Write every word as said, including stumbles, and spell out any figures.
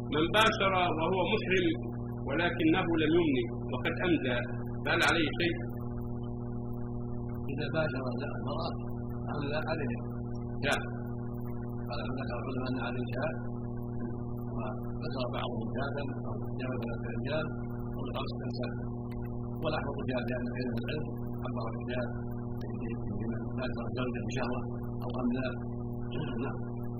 من باشر وهو محرم ولكنه لم يمني وقد أمدى فهل عليه شيء؟ إذا باشر المرأة أملى عليه جاء قال ذكر العلماء أن عليه شاء وذكر بعضهم جادا أو جاب ثلاثة رجال أو لخمسة أنساب والأحوط جاء لأن علم العلم عبر الرجال بمن باشر زوجة بشهوة أو أملى. نعم.